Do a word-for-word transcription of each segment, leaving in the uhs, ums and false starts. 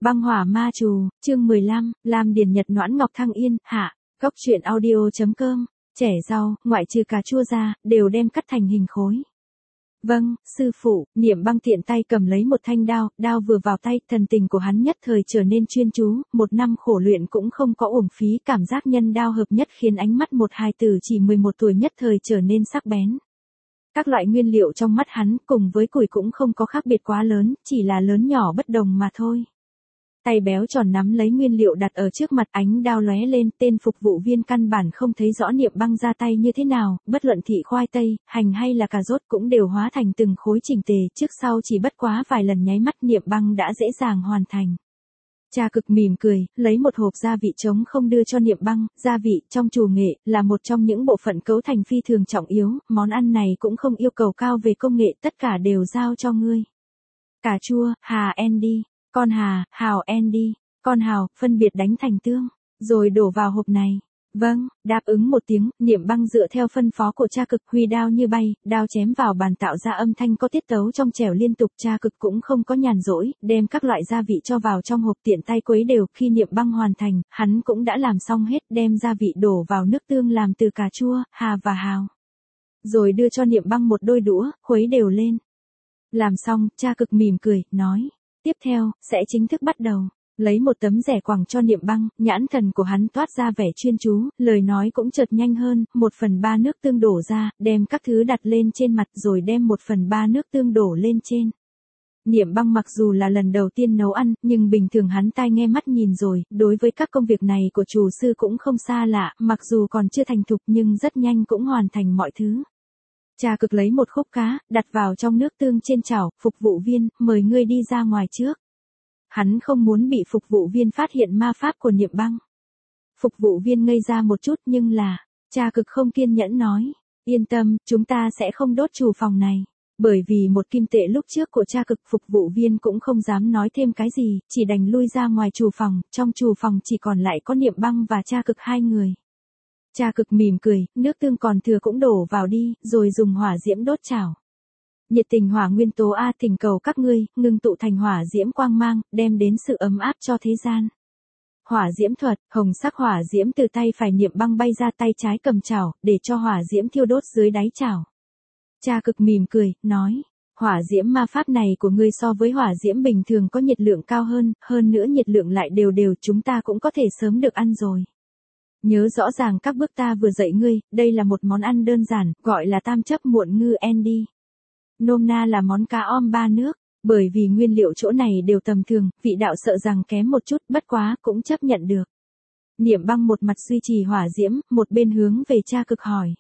Băng hỏa ma trù, chương mười lăm, Lam Điền Nhật Noãn Ngọc Thăng Yên, hạ, Cốc truyện audio.com, trẻ rau, ngoại trừ cà chua ra, đều đem cắt thành hình khối. Vâng, sư phụ, Niệm Băng tiện tay cầm lấy một thanh đao, đao vừa vào tay, thần tình của hắn nhất thời trở nên chuyên chú, một năm khổ luyện cũng không có uổng phí, cảm giác nhân đao hợp nhất khiến ánh mắt một hài tử chỉ mười một tuổi nhất thời trở nên sắc bén. Các loại nguyên liệu trong mắt hắn cùng với củi cũng không có khác biệt quá lớn, chỉ là lớn nhỏ bất đồng mà thôi. Tay béo tròn nắm lấy nguyên liệu đặt ở trước mặt, ánh đao lóe lên, tên phục vụ viên căn bản không thấy rõ Niệm Băng ra tay như thế nào, bất luận thị khoai tây, hành hay là cà rốt cũng đều hóa thành từng khối chỉnh tề, trước sau chỉ bất quá vài lần nháy mắt Niệm Băng đã dễ dàng hoàn thành. Cha Cực mỉm cười, lấy một hộp gia vị trống không đưa cho Niệm Băng, gia vị trong trù nghệ là một trong những bộ phận cấu thành phi thường trọng yếu, món ăn này cũng không yêu cầu cao về công nghệ, tất cả đều giao cho ngươi. Cà chua, Hà Andy, con Hà, Hào Andy, con Hào, phân biệt đánh thành tương, rồi đổ vào hộp này. Vâng, đáp ứng một tiếng, Niệm Băng dựa theo phân phó của Cha Cực, huy đao như bay, đao chém vào bàn tạo ra âm thanh có tiết tấu trong trẻo liên tục. Cha Cực cũng không có nhàn rỗi, đem các loại gia vị cho vào trong hộp tiện tay quấy đều, khi Niệm Băng hoàn thành, hắn cũng đã làm xong hết, đem gia vị đổ vào nước tương làm từ cà chua, Hà và Hào. Rồi đưa cho Niệm Băng một đôi đũa, khuấy đều lên. Làm xong, Cha Cực mỉm cười, nói, tiếp theo, sẽ chính thức bắt đầu. Lấy một tấm rẻ quẳng cho Niệm Băng, nhãn thần của hắn toát ra vẻ chuyên chú, lời nói cũng chợt nhanh hơn, một phần ba nước tương đổ ra, đem các thứ đặt lên trên mặt rồi đem một phần ba nước tương đổ lên trên. Niệm Băng mặc dù là lần đầu tiên nấu ăn, nhưng bình thường hắn tai nghe mắt nhìn rồi, đối với các công việc này của chủ sư cũng không xa lạ, mặc dù còn chưa thành thục nhưng rất nhanh cũng hoàn thành mọi thứ. Cha Cực lấy một khúc cá, đặt vào trong nước tương trên chảo, phục vụ viên, mời ngươi đi ra ngoài trước. Hắn không muốn bị phục vụ viên phát hiện ma pháp của Niệm Băng. Phục vụ viên ngây ra một chút nhưng là, Cha Cực không kiên nhẫn nói, yên tâm, chúng ta sẽ không đốt trù phòng này. Bởi vì một kim tệ lúc trước của Cha Cực, phục vụ viên cũng không dám nói thêm cái gì, chỉ đành lui ra ngoài trù phòng, trong trù phòng chỉ còn lại có Niệm Băng và Cha Cực hai người. Cha Cực mỉm cười, nước tương còn thừa cũng đổ vào đi, rồi dùng hỏa diễm đốt chảo. Nhiệt tình hỏa nguyên tố A, thỉnh cầu các ngươi, ngưng tụ thành hỏa diễm quang mang, đem đến sự ấm áp cho thế gian. Hỏa diễm thuật, hồng sắc hỏa diễm từ tay phải Niệm Băng bay ra, tay trái cầm chảo, để cho hỏa diễm thiêu đốt dưới đáy chảo. Cha Cực mỉm cười, nói, hỏa diễm ma pháp này của ngươi so với hỏa diễm bình thường có nhiệt lượng cao hơn, hơn nữa nhiệt lượng lại đều đều, chúng ta cũng có thể sớm được ăn rồi. Nhớ rõ ràng các bước ta vừa dạy ngươi, đây là một món ăn đơn giản, gọi là tam chấp muộn ngư Andy. Nôm na là món cá om ba nước, bởi vì nguyên liệu chỗ này đều tầm thường, vị đạo sợ rằng kém một chút, bất quá, cũng chấp nhận được. Niệm Băng một mặt duy trì hỏa diễm, một bên hướng về Cha Cực hỏi.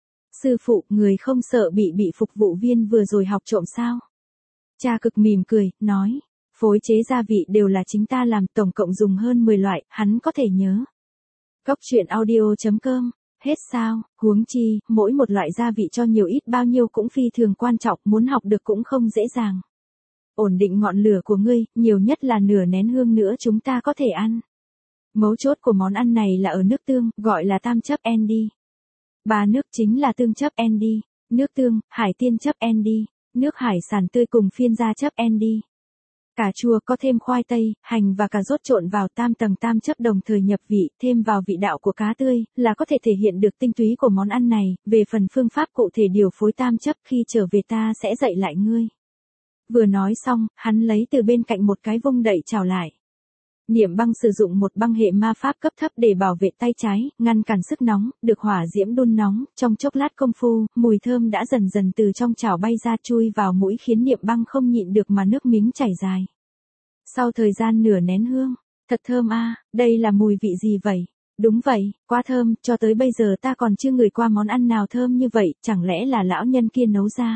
Sư phụ, người không sợ bị bị phục vụ viên vừa rồi học trộm sao? Cha Cực mỉm cười, nói, phối chế gia vị đều là chính ta làm, tổng cộng dùng hơn mười loại, hắn có thể nhớ. Cốc truyện audio.com, hết sao, huống chi, mỗi một loại gia vị cho nhiều ít bao nhiêu cũng phi thường quan trọng, muốn học được cũng không dễ dàng. Ổn định ngọn lửa của ngươi, nhiều nhất là nửa nén hương nữa chúng ta có thể ăn. Mấu chốt của món ăn này là ở nước tương, gọi là tam chấp Andy. Ba nước chính là tương chấp Andy, nước tương, hải tiên chấp Andy, nước hải sản tươi cùng phiên gia chấp Andy. Cà chua có thêm khoai tây, hành và cà rốt trộn vào tam tầng tam chấp đồng thời nhập vị, thêm vào vị đạo của cá tươi, là có thể thể hiện được tinh túy của món ăn này. Về phần phương pháp cụ thể điều phối tam chấp khi trở về ta sẽ dạy lại ngươi. Vừa nói xong, hắn lấy từ bên cạnh một cái vung đẩy chảo lại. Niệm Băng sử dụng một băng hệ ma pháp cấp thấp để bảo vệ tay trái, ngăn cản sức nóng, được hỏa diễm đun nóng, trong chốc lát công phu, mùi thơm đã dần dần từ trong chảo bay ra chui vào mũi khiến Niệm Băng không nhịn được mà nước miếng chảy dài. Sau thời gian nửa nén hương, thật thơm a, à, đây là mùi vị gì vậy? Đúng vậy, quá thơm, cho tới bây giờ ta còn chưa ngửi qua món ăn nào thơm như vậy, chẳng lẽ là lão nhân kia nấu ra?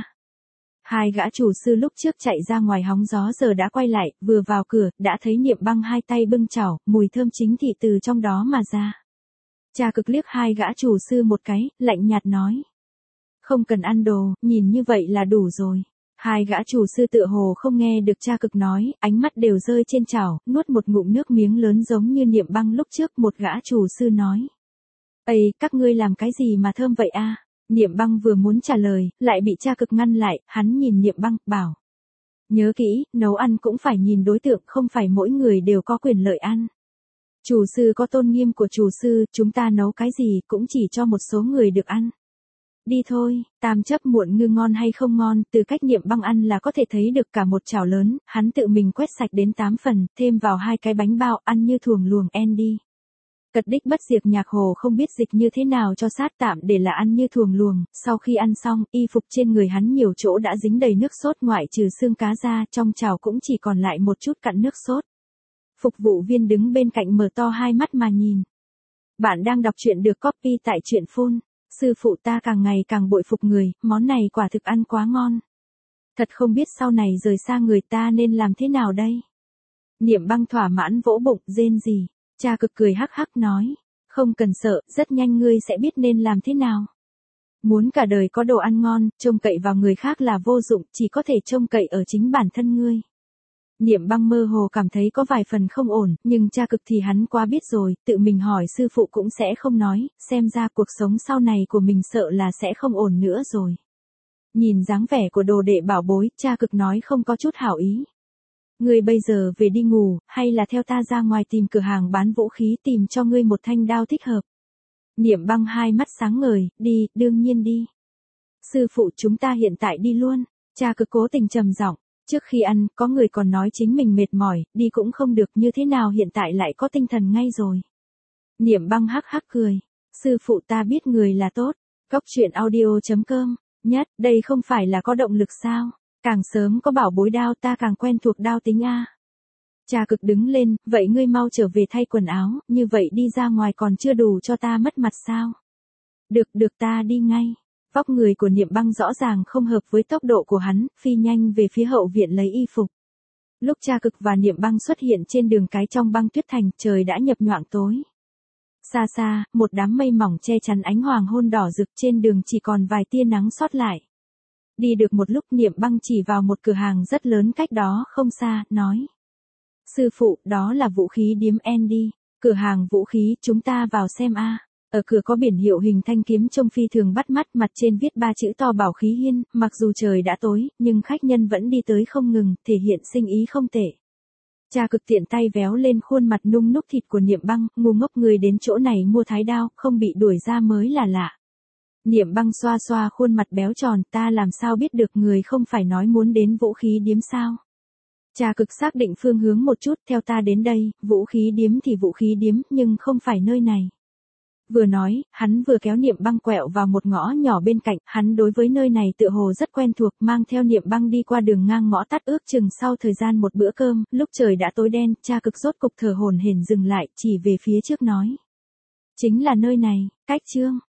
Hai gã chủ sư lúc trước chạy ra ngoài hóng gió giờ đã quay lại, vừa vào cửa, đã thấy Niệm Băng hai tay bưng chảo, mùi thơm chính thị từ trong đó mà ra. Cha Cực liếc hai gã chủ sư một cái, lạnh nhạt nói. Không cần ăn đồ, nhìn như vậy là đủ rồi. Hai gã chủ sư tựa hồ không nghe được Cha Cực nói, ánh mắt đều rơi trên chảo, nuốt một ngụm nước miếng lớn giống như Niệm Băng lúc trước. Một gã chủ sư nói. Ây, các ngươi làm cái gì mà thơm vậy a? Niệm Băng vừa muốn trả lời, lại bị Cha Cực ngăn lại, hắn nhìn Niệm Băng, bảo. Nhớ kỹ, nấu ăn cũng phải nhìn đối tượng, không phải mỗi người đều có quyền lợi ăn. Chủ sư có tôn nghiêm của chủ sư, chúng ta nấu cái gì cũng chỉ cho một số người được ăn. Đi thôi, tam chấp muộn ngư ngon hay không ngon, từ cách Niệm Băng ăn là có thể thấy được cả một chảo lớn, hắn tự mình quét sạch đến tám phần, thêm vào hai cái bánh bao, ăn như thuồng luồng en đi. Cật đích bất diệt Nhạc Hồ không biết dịch như thế nào cho sát, tạm để là ăn như thuồng luồng, sau khi ăn xong, y phục trên người hắn nhiều chỗ đã dính đầy nước sốt, ngoại trừ xương cá ra, trong chảo cũng chỉ còn lại một chút cặn nước sốt. Phục vụ viên đứng bên cạnh mở to hai mắt mà nhìn. Bạn đang đọc truyện được copy tại truyện phun. Sư phụ ta càng ngày càng bội phục người, món này quả thực ăn quá ngon. Thật không biết sau này rời xa người ta nên làm thế nào đây. Niệm Băng thỏa mãn vỗ bụng, rên rỉ. Cha Cực cười hắc hắc nói. Không cần sợ, rất nhanh ngươi sẽ biết nên làm thế nào. Muốn cả đời có đồ ăn ngon, trông cậy vào người khác là vô dụng, chỉ có thể trông cậy ở chính bản thân ngươi. Niệm Băng mơ hồ cảm thấy có vài phần không ổn, nhưng Cha Cực thì hắn quá biết rồi, tự mình hỏi sư phụ cũng sẽ không nói, xem ra cuộc sống sau này của mình sợ là sẽ không ổn nữa rồi. Nhìn dáng vẻ của đồ đệ bảo bối, Cha Cực nói không có chút hảo ý. Ngươi bây giờ về đi ngủ, hay là theo ta ra ngoài tìm cửa hàng bán vũ khí tìm cho ngươi một thanh đao thích hợp. Niệm Băng hai mắt sáng ngời, đi, đương nhiên đi. Sư phụ chúng ta hiện tại đi luôn. Cha Cực cố tình trầm giọng. Trước khi ăn, có người còn nói chính mình mệt mỏi, đi cũng không được, như thế nào hiện tại lại có tinh thần ngay rồi. Niệm Băng hắc hắc cười. Sư phụ ta biết người là tốt. Cóc truyện audio chấm com. Nhất, đây không phải là có động lực sao? Càng sớm có bảo bối đao ta càng quen thuộc đao tính a. Cha Cực đứng lên, vậy ngươi mau trở về thay quần áo, như vậy đi ra ngoài còn chưa đủ cho ta mất mặt sao? Được được ta đi ngay. Vóc người của Niệm Băng rõ ràng không hợp với tốc độ của hắn, phi nhanh về phía hậu viện lấy y phục. Lúc Cha Cực và Niệm Băng xuất hiện trên đường cái trong băng tuyết thành, trời đã nhập nhoạng tối. Xa xa, một đám mây mỏng che chắn ánh hoàng hôn đỏ rực, trên đường chỉ còn vài tia nắng sót lại. Đi được một lúc, Niệm Băng chỉ vào một cửa hàng rất lớn cách đó không xa, nói. Sư phụ, đó là vũ khí điếm Andy, cửa hàng vũ khí, chúng ta vào xem a. Ở cửa có biển hiệu hình thanh kiếm trông phi thường bắt mắt, mặt trên viết ba chữ to Bảo Khí Hiên, mặc dù trời đã tối, nhưng khách nhân vẫn đi tới không ngừng, thể hiện sinh ý không tệ. Cha Cực tiện tay véo lên khuôn mặt nung núc thịt của Niệm Băng, ngu ngốc người đến chỗ này mua thái đao, không bị đuổi ra mới là lạ. Niệm Băng xoa xoa khuôn mặt béo tròn, ta làm sao biết được người không phải nói muốn đến vũ khí điếm sao? Cha Cực xác định phương hướng một chút, theo ta đến đây, vũ khí điếm thì vũ khí điếm, nhưng không phải nơi này. Vừa nói, hắn vừa kéo Niệm Băng quẹo vào một ngõ nhỏ bên cạnh, hắn đối với nơi này tựa hồ rất quen thuộc, mang theo Niệm Băng đi qua đường ngang ngõ tắt, ước chừng sau thời gian một bữa cơm, lúc trời đã tối đen, Cha Cực rốt cục thở hổn hển dừng lại, chỉ về phía trước nói. Chính là nơi này, cách chương.